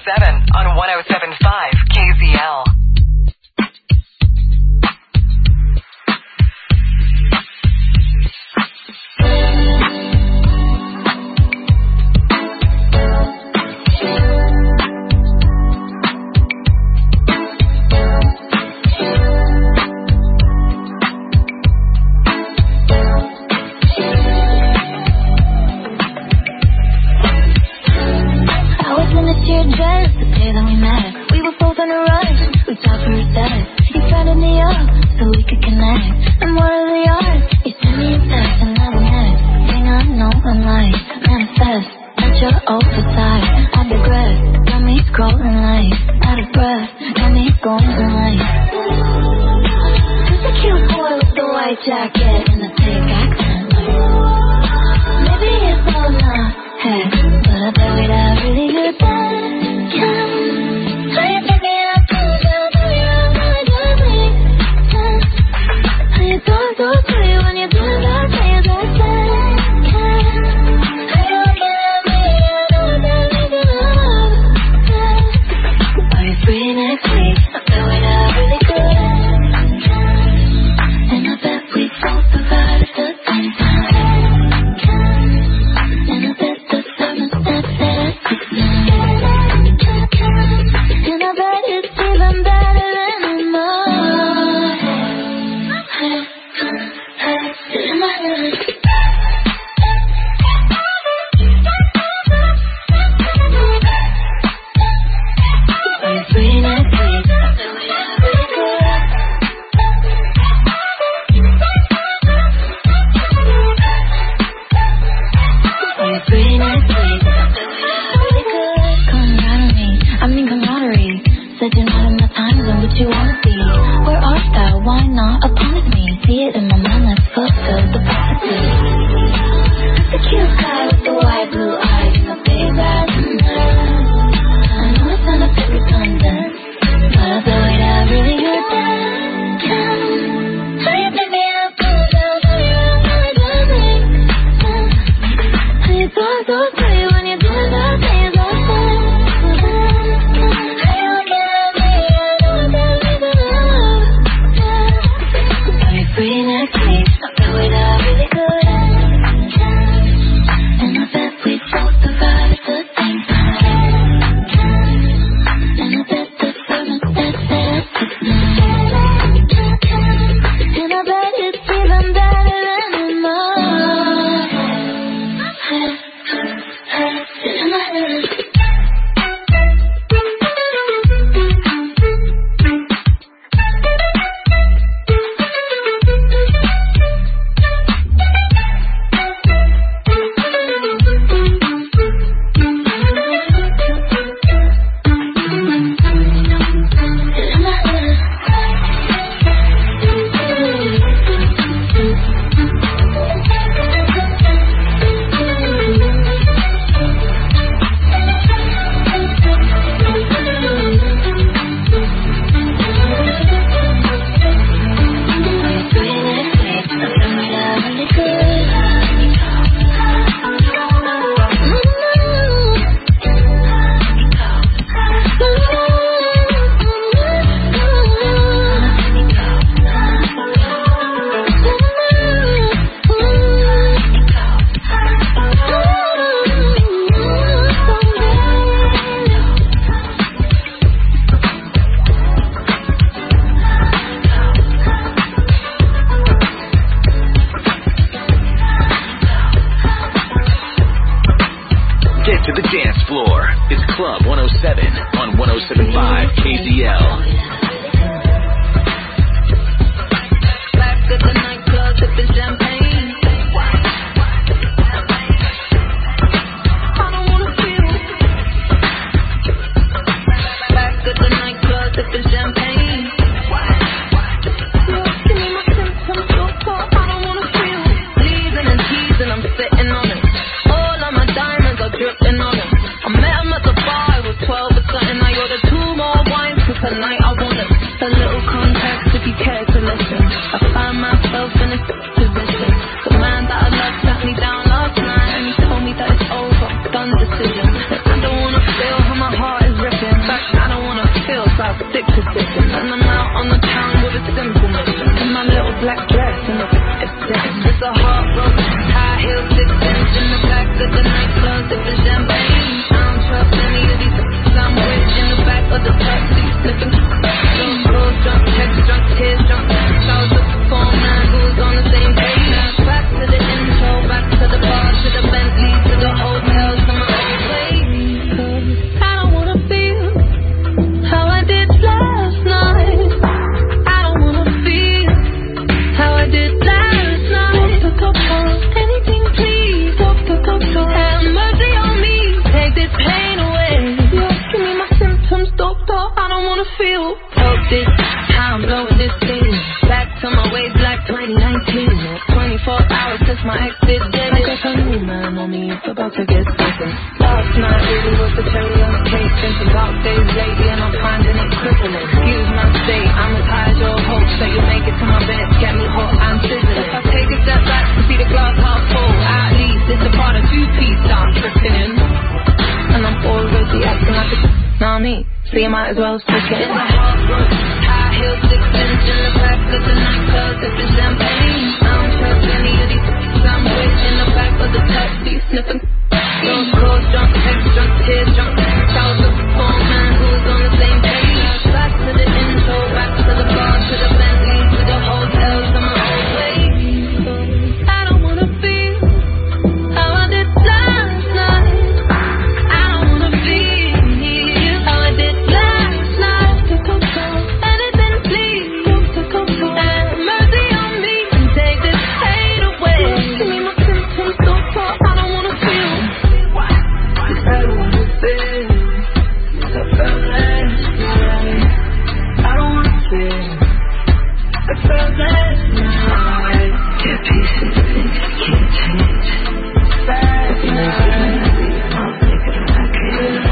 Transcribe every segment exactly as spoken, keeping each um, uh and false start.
seven on one oh seven point five K Z L. decision. I don't wanna feel how my heart is ripped. click persistent. And I'm out on the town with a simple mission. In my little black dress and a it's, it's a hard road, high heel, six inch in the back of the nightclub, sipping champagne. I don't trust any of these I'm with in the back of the taxi, sniffing. Drunk calls, drunk texts, drunk tears, drunk texts. I was looking for a man who was on the same page. Back to the intro, back to the bar, to the Bentley, to the hotel, to my old place. I don't wanna feel how I did last night. I don't wanna feel how I did last night. Anything please, have mercy on me, take this pain away. Give me my symptoms, doctor, I don't wanna feel. Hope this, how I'm blowing this thing. Back to my ways like twenty nineteen. twenty-four hours since my ex did dead. I got a new man on me, it's about to get second. Last night really was the cherry on the cake. Been some dark days lately and I'm finding it crippling. Excuse my state, I'm as high as your hopes that you make it to my bed, get me hot and sizzling. If I take a step back to see the glass half full, at least it's a part of two-piece I'm drifting in. And I'm already acting like a know me, so you might as well stick it in. My heart broke, high heel, six inch in the back of the nightclub, sipping champagne. I don't trust any of these I'm with in the back of the taxi, sniffing. Drunk calls, drunk texts, drunk tears, drunk texts. I was looking for a man who was on the same page. Back to the intro, back to the bar, to the Bentley, to the hotel, to my old place. I don't wanna feel how I did last night. I don't wanna feel how I did last night. Anything please, have mercy on me and take this pain away. Give me my symptoms, doctor, I don't wanna feel. I don't wanna feel. I felt last night. I don't wanna feel. I felt last night. Get pieces of things I can't change. Last night. I'm thinking like it.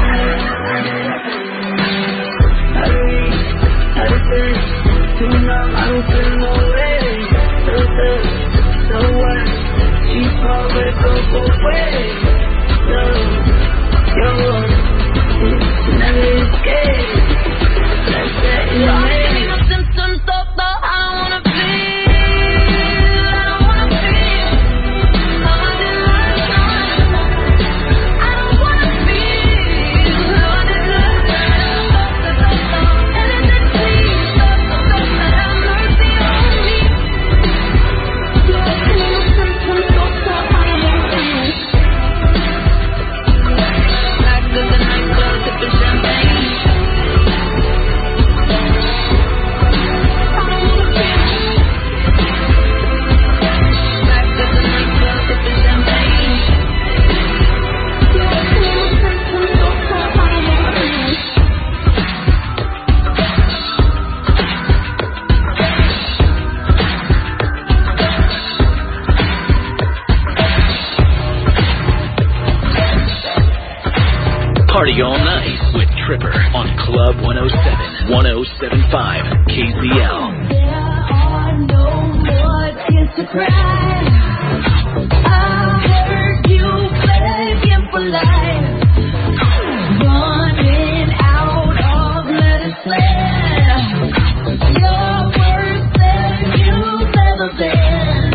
I reach, I think, too numb, I don't feel no way. So good, so what? She's far, but it goes both ways. So, yo, it's never escape. Let's set it away. Give me my symptoms, doctor, I don't wanna feel. I don't wanna feel how I did last night. I don't wanna feel how I did last night. Anything please, doctor, have mercy on me. Give me my symptoms, doctor, I don't wanna feel. Back to the nightclub, sipping champagne. I don't wanna feel. Back to the nightclub, sipping champagne. Give me my symptoms, doctor, I don't wanna feel. Party all night with Tripper on Club one oh seven, one oh seven point five K Z L. There are no more tears to cry. I heard you begging for life, running out of medicine. You're worse than you've ever been.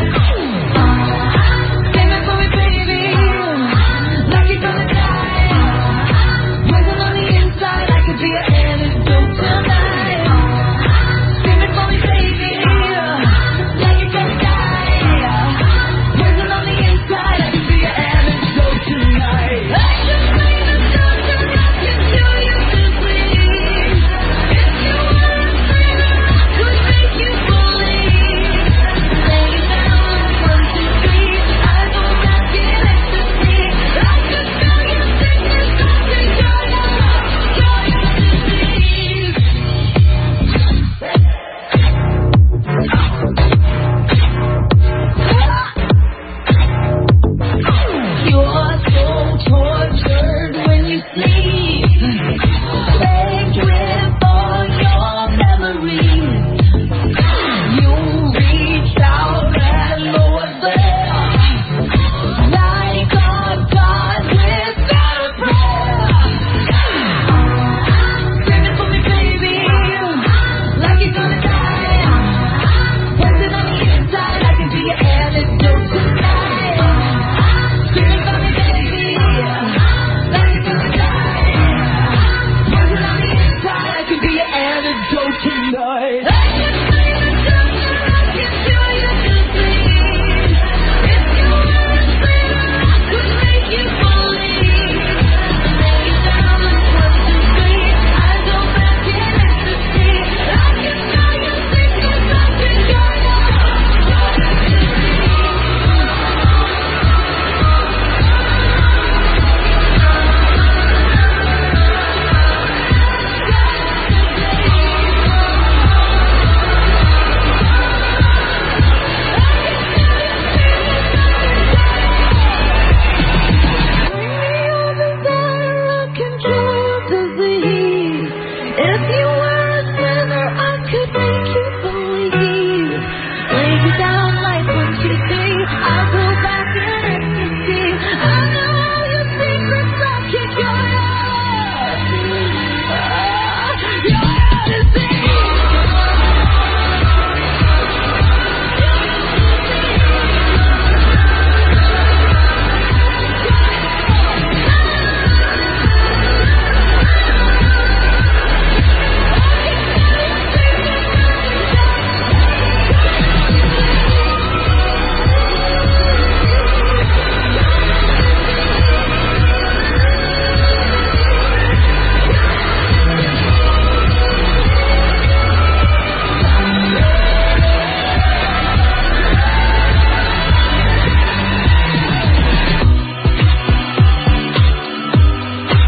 Sing it for me, baby, like you're gonna die. Poison on the inside, I could be an antidote tonight. Sing it for me, baby, like you're gonna die.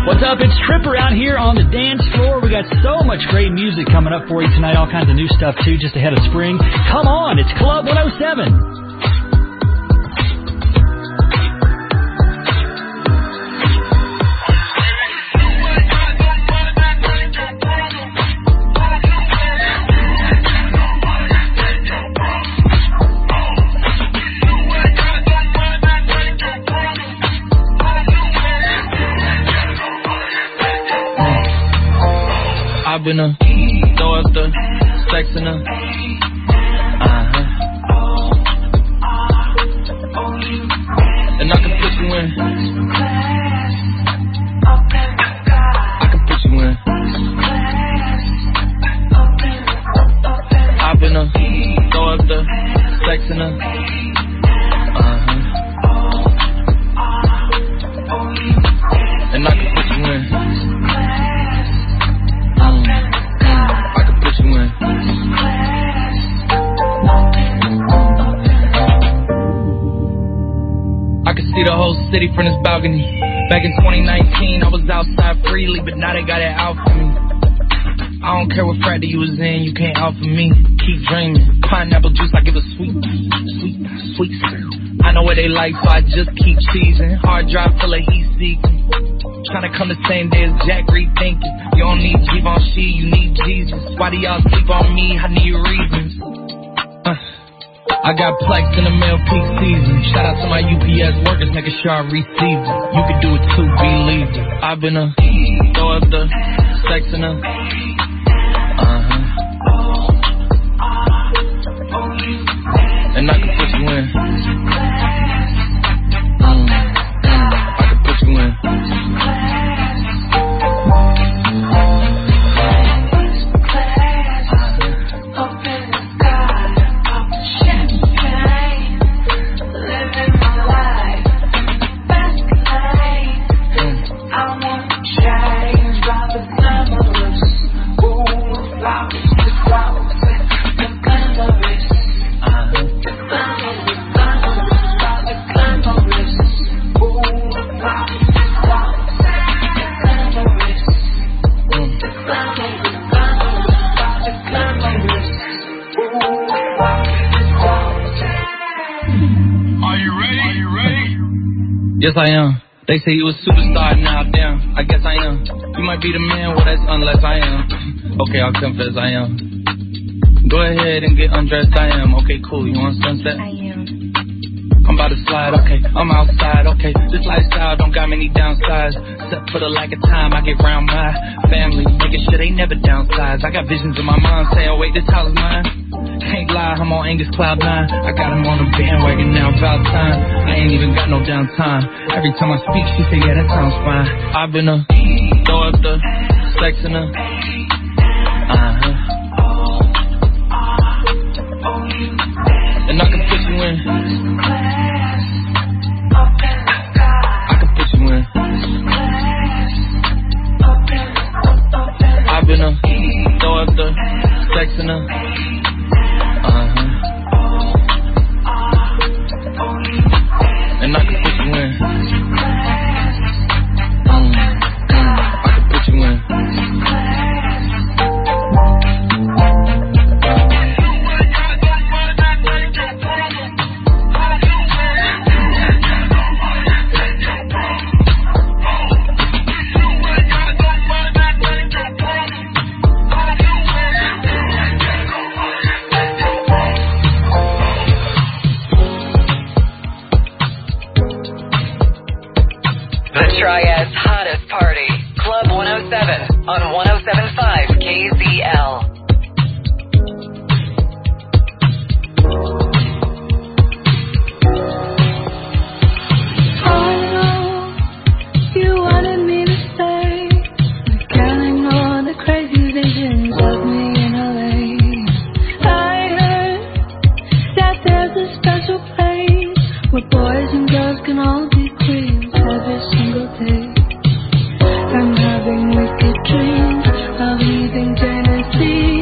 What's up? It's Tripper out here on the dance floor. We got so much great music coming up for you tonight. All kinds of new stuff, too, just ahead of spring. Come on, it's Club one oh seven. I've been a throw up the sex in a uh-huh. And I can put you in. I can put you in. I've been a throw up the sex in a uh-huh. And I can put you in. See the whole city from this balcony. Back in twenty nineteen, I was outside freely, but now they got it out for me. I don't care what frat you was in, you can't out for me. Keep dreaming. Pineapple juice, I give a sweet, sweet, sweet. I know what they like, so I just keep cheesing. Hard drive full of heat seeking. Trying to come the same day as Jack rethinking. You don't need Givenchy, you need Jesus. Why do y'all sleep on me? I need reasons. Uh. I got Plex in the mail peak season. Shout out to my U P S workers, making sure I receive it. You can do it too, believe it. I've been a throw up the sex in a uh-huh. And I can put you in. Mm, mm, I can put you in. Yes, I am. They say you a superstar now, damn. I guess I am. You might be the man, well, that's unless I am. Okay, I'll confess I am. Go ahead and get undressed, I am. Okay, cool, you want sunset? I am. I'm about to slide, okay. I'm outside, okay. This lifestyle don't got many downsides. Except for the lack of time I get around my family. Making sure they never downsize. I got visions in my mind saying, oh, wait, this house is mine. Can't lie, I'm on Angus Cloud nine. I got him on the bandwagon now, about time. I ain't even got no downtime. Every time I speak, she say, yeah, that sounds fine. I've been a throw up the sex in a uh-huh. And I can put you in. I can put you in. I've been a throw up the sex in a uh-huh. And I can put you in. Mm, mm, I can put you in. Triad's hottest party, Club one oh seven on one oh seven point five K Z L. I'm having wicked dreams of leaving Tennessee.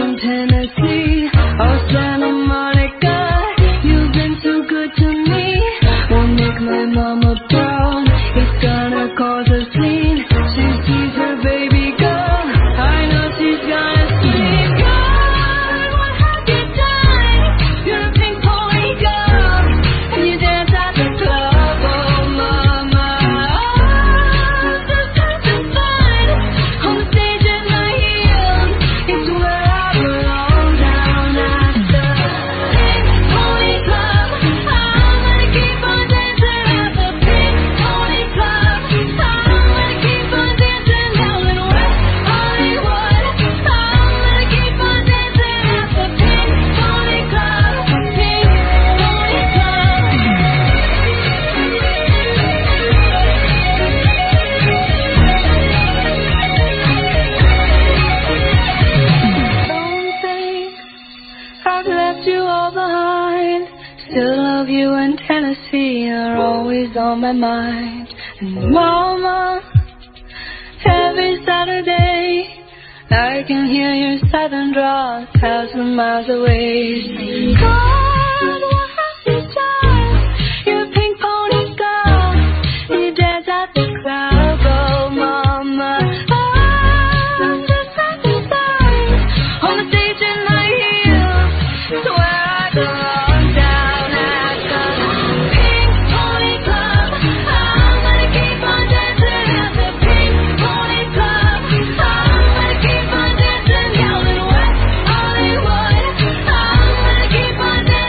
from Tennessee or Santa Monica. You've been too good to me. Won't make my mama proud. It's gonna cause a scene. She sees her baby girl. I know she's gonna scream. God, what have you done? You're a pink pony girl, and you dance at the club. Oh, mama, oh, just having fun on the stage in my heels. It's where I belong, down at the Pink Pony Club. I'm gonna keep on dancing at the Pink Pony Club. I'm gonna keep on dancing down in West Hollywood. I'm gonna keep on dancing at the Pink Pony Club. Pink Pony Club. Don't think I've left you all behind. Still love you in Tennessee. You're always on my mind. And mama, every Saturday I can hear your southern drawl a thousand miles away. God, what have you done? You're a pink pony girl. You dance at the club. Oh, mama, I'm just having fun on the stage in my heels. It's where I belong, down at the Pink Pony Club. I'm gonna keep on dancing at the Pink Pony Club. I'm gonna keep on dancing down in West Hollywood. I'm gonna keep on dancing.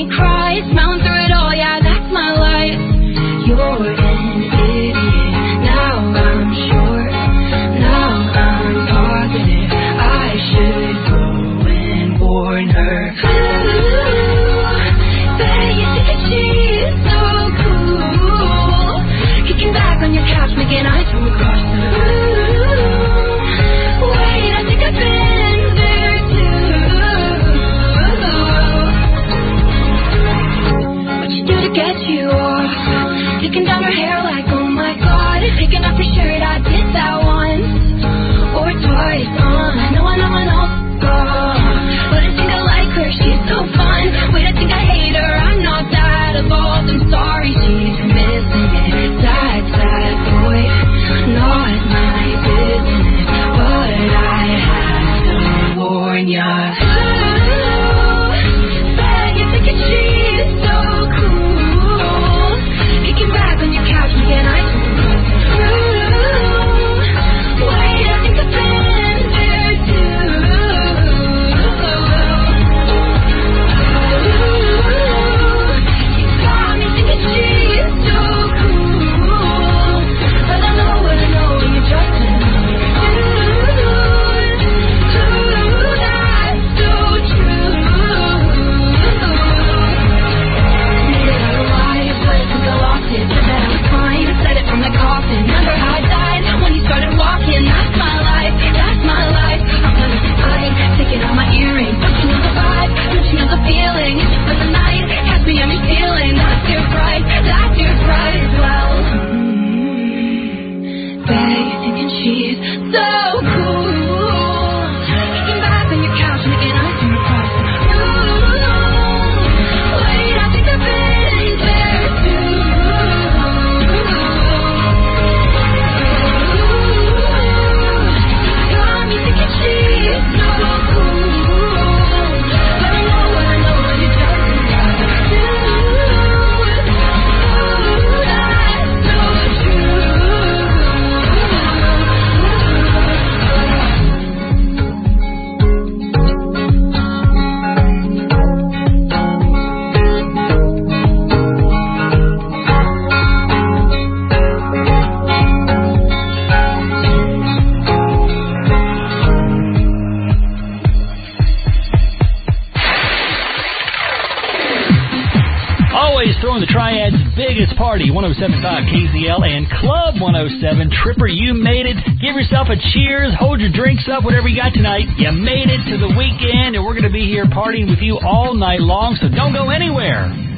cry, smiling through it all, yeah, that's my life. You're an idiot, now I'm sure, now I'm positive, I should go and warn her. Ooh, bet you think that she's so cool, kicking back on your couch, making eyes from across the room. Wait, I think I've been there too. What you do to get you off? Taking down her hair like, oh my god. Taking off your shirt, I did that once or twice. Uh, I know, I know, I know. Oh, but I think I like her, she's so fun. Wait, I think I hate her, I'm not that evolved. I'm sorry, she's missing it. Sad, sad boy, not my business, but I have to warn ya. Ooh, bet you're thinking she's so cool, kicking back on your couch, making eyes from across the room. Wait, I think I've been there too. You got me thinking she's so cool, but I know what I know, you're just another dude. Ooh, that's so true. Needed a life, but I think I lost it. Said that I was fine, I said it from the coffin. Remember how I died when you started walking? That's my life, that's my life. I'm gonna fight, taking out my earrings. Don't you know the vibe? Don't you know the feeling? It's for the night, catch me on your ceiling. That's your pride, that's your pride as well. Mm-hmm. Bet you're thinking she's so cool, kicking back on your couch, making eyes from across the room. Wait, I think I've been there too. Got me thinking she's so cool, but I know what I know, you're just another dude. Ooh, that's so true. Always throwing the Triad's biggest party, one oh seven point five K Z L and Club one oh seven. Tripper, you made it. Give yourself a cheers. Hold your drinks up, whatever you got tonight. You made it to the weekend, and we're going to be here partying with you all night long, so don't go anywhere.